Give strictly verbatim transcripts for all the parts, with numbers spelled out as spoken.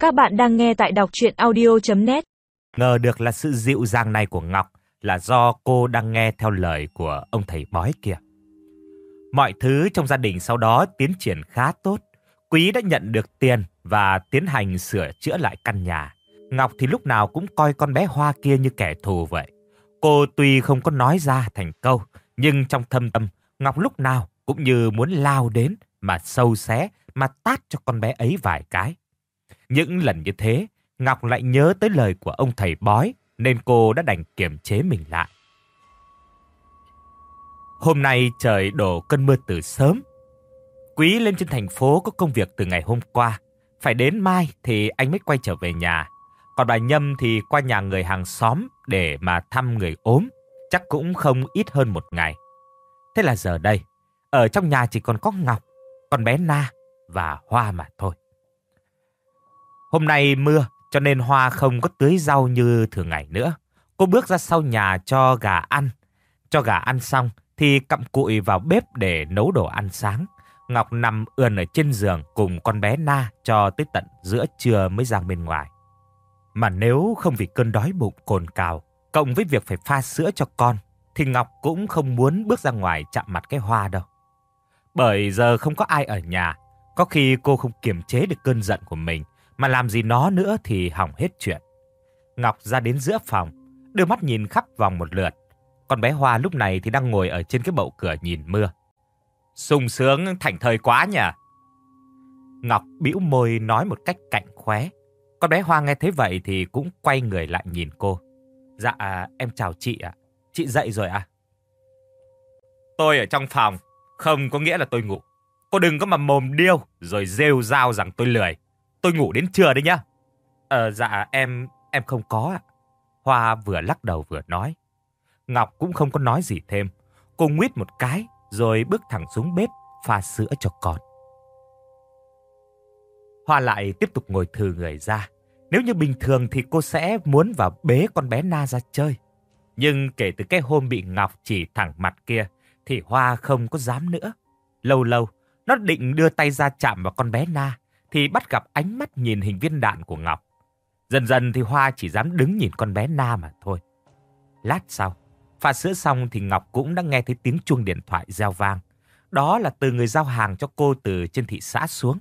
Các bạn đang nghe tại đọc truyện audio chấm net. Ngờ được là sự dịu dàng này của Ngọc là do cô đang nghe theo lời của ông thầy bói kia. Mọi thứ trong gia đình sau đó tiến triển khá tốt. Quý đã nhận được tiền và tiến hành sửa chữa lại căn nhà. Ngọc thì lúc nào cũng coi con bé Hoa kia như kẻ thù vậy. Cô tuy không có nói ra thành câu, nhưng trong thâm tâm, Ngọc lúc nào cũng như muốn lao đến mà sâu xé, mà tát cho con bé ấy vài cái. Những lần như thế, Ngọc lại nhớ tới lời của ông thầy bói, nên cô đã đành kiềm chế mình lại. Hôm nay trời đổ cơn mưa từ sớm. Quý lên trên thành phố có công việc từ ngày hôm qua. Phải đến mai thì anh mới quay trở về nhà. Còn bà Nhâm thì qua nhà người hàng xóm để mà thăm người ốm. Chắc cũng không ít hơn một ngày. Thế là giờ đây, ở trong nhà chỉ còn có Ngọc, con bé Na và Hoa mà thôi. Hôm nay mưa cho nên Hoa không có tưới rau như thường ngày nữa. Cô bước ra sau nhà cho gà ăn. Cho gà ăn xong thì cặm cụi vào bếp để nấu đồ ăn sáng. Ngọc nằm ườn ở trên giường cùng con bé Na cho tới tận giữa trưa mới ra bên ngoài. Mà nếu không vì cơn đói bụng cồn cào, cộng với việc phải pha sữa cho con, thì Ngọc cũng không muốn bước ra ngoài chạm mặt cái Hoa đâu. Bởi giờ không có ai ở nhà, có khi cô không kiềm chế được cơn giận của mình, mà làm gì nó nữa thì hỏng hết chuyện. Ngọc ra đến giữa phòng, đưa mắt nhìn khắp vòng một lượt. Con bé Hoa lúc này thì đang ngồi ở trên cái bậu cửa nhìn mưa. Sung sướng thảnh thơi quá nhỉ? Ngọc bĩu môi nói một cách cạnh khóe. Con bé Hoa nghe thấy vậy thì cũng quay người lại nhìn cô. Dạ, à, em chào chị ạ. Chị dậy rồi à? Tôi ở trong phòng, không có nghĩa là tôi ngủ. Cô đừng có mà mồm điêu rồi rêu rao rằng tôi lười. Tôi ngủ đến trưa đấy nhá. Ờ, dạ, em, em không có ạ. Hoa vừa lắc đầu vừa nói. Ngọc cũng không có nói gì thêm. Cô nguyết một cái rồi bước thẳng xuống bếp pha sữa cho con. Hoa lại tiếp tục ngồi thừ người ra. Nếu như bình thường thì cô sẽ muốn vào bế con bé Na ra chơi. Nhưng kể từ cái hôm bị Ngọc chỉ thẳng mặt kia thì Hoa không có dám nữa. Lâu lâu, nó định đưa tay ra chạm vào con bé Na thì bắt gặp ánh mắt nhìn hình viên đạn của Ngọc. Dần dần thì Hoa chỉ dám đứng nhìn con bé Na mà thôi. Lát sau, pha sữa xong thì Ngọc cũng đã nghe thấy tiếng chuông điện thoại reo vang. Đó là từ người giao hàng cho cô từ trên thị xã xuống.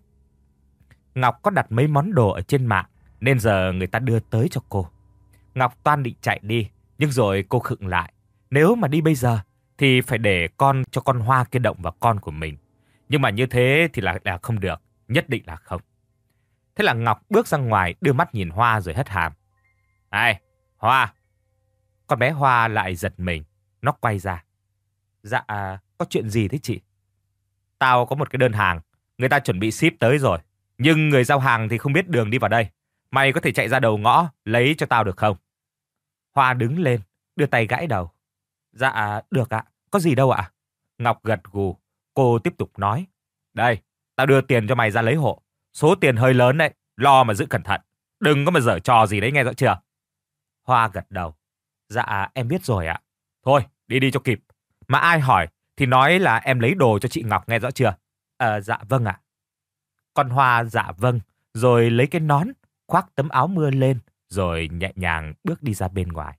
Ngọc có đặt mấy món đồ ở trên mạng nên giờ người ta đưa tới cho cô. Ngọc toan định chạy đi, nhưng rồi cô khựng lại. Nếu mà đi bây giờ thì phải để con cho con Hoa kia động vào con của mình. Nhưng mà như thế thì là, là không được, nhất định là không. Thế là Ngọc bước ra ngoài đưa mắt nhìn Hoa rồi hất hàm. Này, Hoa! Con bé Hoa lại giật mình, nó quay ra. Dạ, có chuyện gì thế chị? Tao có một cái đơn hàng, người ta chuẩn bị ship tới rồi. Nhưng người giao hàng thì không biết đường đi vào đây. Mày có thể chạy ra đầu ngõ lấy cho tao được không? Hoa đứng lên, đưa tay gãi đầu. Dạ, được ạ. Có gì đâu ạ? Ngọc gật gù. Cô tiếp tục nói. Đây, tao đưa tiền cho mày ra lấy hộ. Số tiền hơi lớn đấy, lo mà giữ cẩn thận. Đừng có mà giở trò gì đấy, nghe rõ chưa? Hoa gật đầu. Dạ, em biết rồi ạ. Thôi, đi đi cho kịp. Mà ai hỏi thì nói là em lấy đồ cho chị Ngọc, nghe rõ chưa? À, dạ vâng ạ. Con Hoa dạ vâng, rồi lấy cái nón, khoác tấm áo mưa lên, rồi nhẹ nhàng bước đi ra bên ngoài.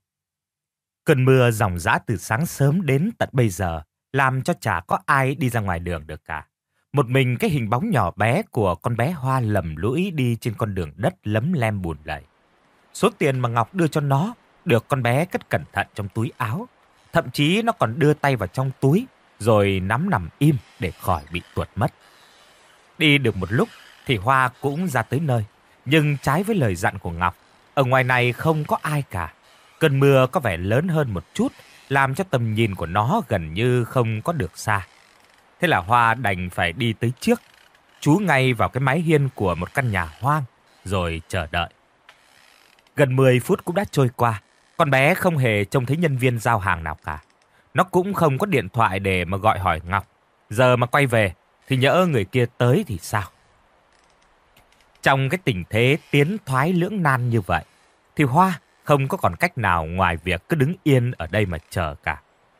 Cơn mưa ròng rã từ sáng sớm đến tận bây giờ, làm cho chả có ai đi ra ngoài đường được cả. Một mình cái hình bóng nhỏ bé của con bé Hoa lầm lũi đi trên con đường đất lấm lem bùn lầy. Số tiền mà Ngọc đưa cho nó được con bé cất cẩn thận trong túi áo. Thậm chí nó còn đưa tay vào trong túi, rồi nắm nằm im để khỏi bị tuột mất. Đi được một lúc thì Hoa cũng ra tới nơi. Nhưng trái với lời dặn của Ngọc, ở ngoài này không có ai cả. Cơn mưa có vẻ lớn hơn một chút, làm cho tầm nhìn của nó gần như không có được xa. Thế là Hoa đành phải đi tới trước, trú ngay vào cái mái hiên của một căn nhà hoang, rồi chờ đợi. Gần mười phút cũng đã trôi qua, con bé không hề trông thấy nhân viên giao hàng nào cả. Nó cũng không có điện thoại để mà gọi hỏi Ngọc. Giờ mà quay về thì nhỡ người kia tới thì sao? Trong cái tình thế tiến thoái lưỡng nan như vậy, thì Hoa không có còn cách nào ngoài việc cứ đứng yên ở đây mà chờ cả.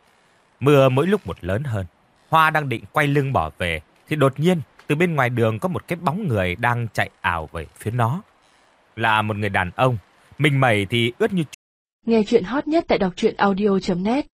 Mưa mỗi lúc một lớn hơn. Hoa đang định quay lưng bỏ về, thì đột nhiên từ bên ngoài đường có một cái bóng người đang chạy ảo về phía nó. là một người đàn ông, mình mẩy thì ướt như. Nghe chuyện hot nhất tại đọc truyện audio chấm net